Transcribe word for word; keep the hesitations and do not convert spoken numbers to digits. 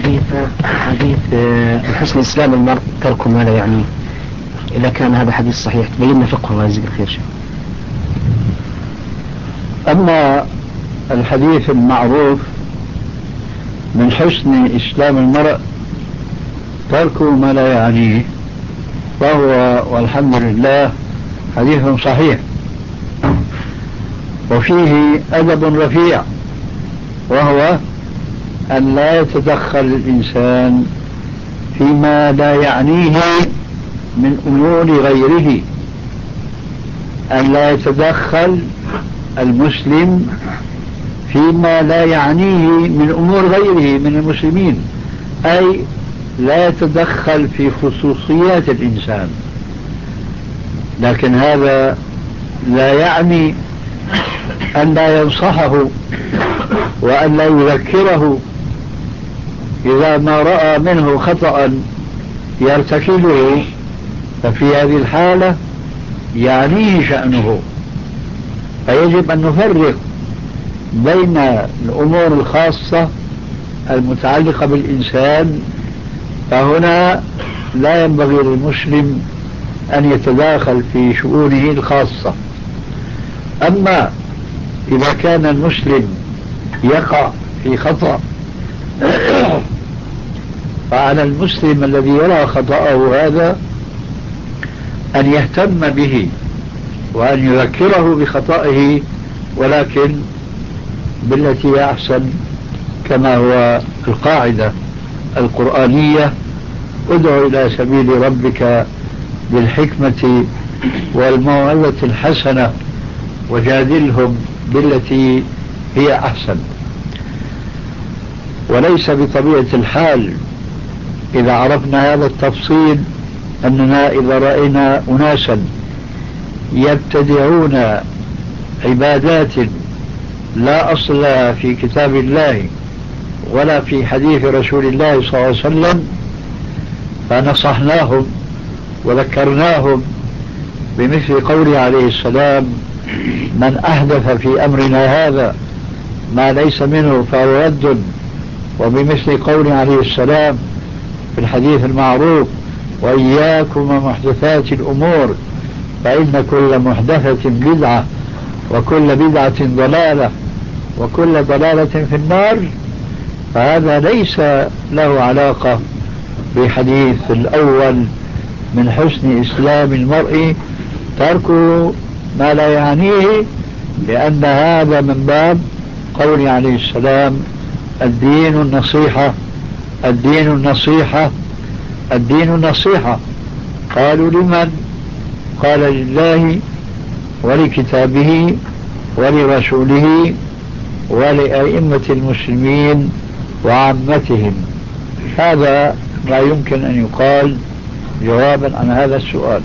حديث حديث بحسن إسلام المرء ترك ما لا يعنيه، إذا كان هذا حديث صحيح تبين فقه الله يجزيك الخير شيء. أما الحديث المعروف من حسن إسلام المرء ترك ما لا يعنيه فهو والحمد لله حديث صحيح، وفيه أدب رفيع، وهو أن لا يتدخل الإنسان فيما لا يعنيه من أمور غيره، أن لا يتدخل المسلم فيما لا يعنيه من أمور غيره من المسلمين، أي لا يتدخل في خصوصيات الإنسان. لكن هذا لا يعني أن لا ينصحه وأن لا يذكره إذا ما رأى منه خطأ يرتكبه، ففي هذه الحالة يعنيه شأنه. فيجب أن نفرق بين الأمور الخاصة المتعلقة بالإنسان، فهنا لا ينبغي للمسلم أن يتداخل في شؤونه الخاصة. أما إذا كان المسلم يقع في خطأ فعلى المسلم الذي يرى خطأه هذا أن يهتم به وأن يذكره بخطئه، ولكن بالتي هي أحسن، كما هو القاعدة القرآنية: ادع إلى سبيل ربك بالحكمة والموعظة الحسنة وجادلهم بالتي هي أحسن. وليس بطبيعة الحال إذا عرفنا هذا التفصيل أننا إذا رأينا أناسا يبتدعون عبادات لا أصل لها في كتاب الله ولا في حديث رسول الله صلى الله عليه وسلم فنصحناهم وذكرناهم بمثل قوله عليه السلام: من أحدث في أمرنا هذا ما ليس منه فهو رد، وبمثل قوله عليه السلام في الحديث المعروف: وإياكم ومحدثات الأمور فإن كل محدثة بدعة وكل بدعة ضلالة وكل ضلالة في النار. فهذا ليس له علاقة بحديث الأول من حسن إسلام المرء ترك ما لا يعنيه، لأن هذا من باب قوله عليه السلام: الدين النصيحة الدين النصيحة الدين النصيحة. قالوا: لمن؟ قال: لله ولكتابه ولرسوله ولأئمة المسلمين وعامتهم. هذا ما يمكن أن يقال جوابا عن هذا السؤال.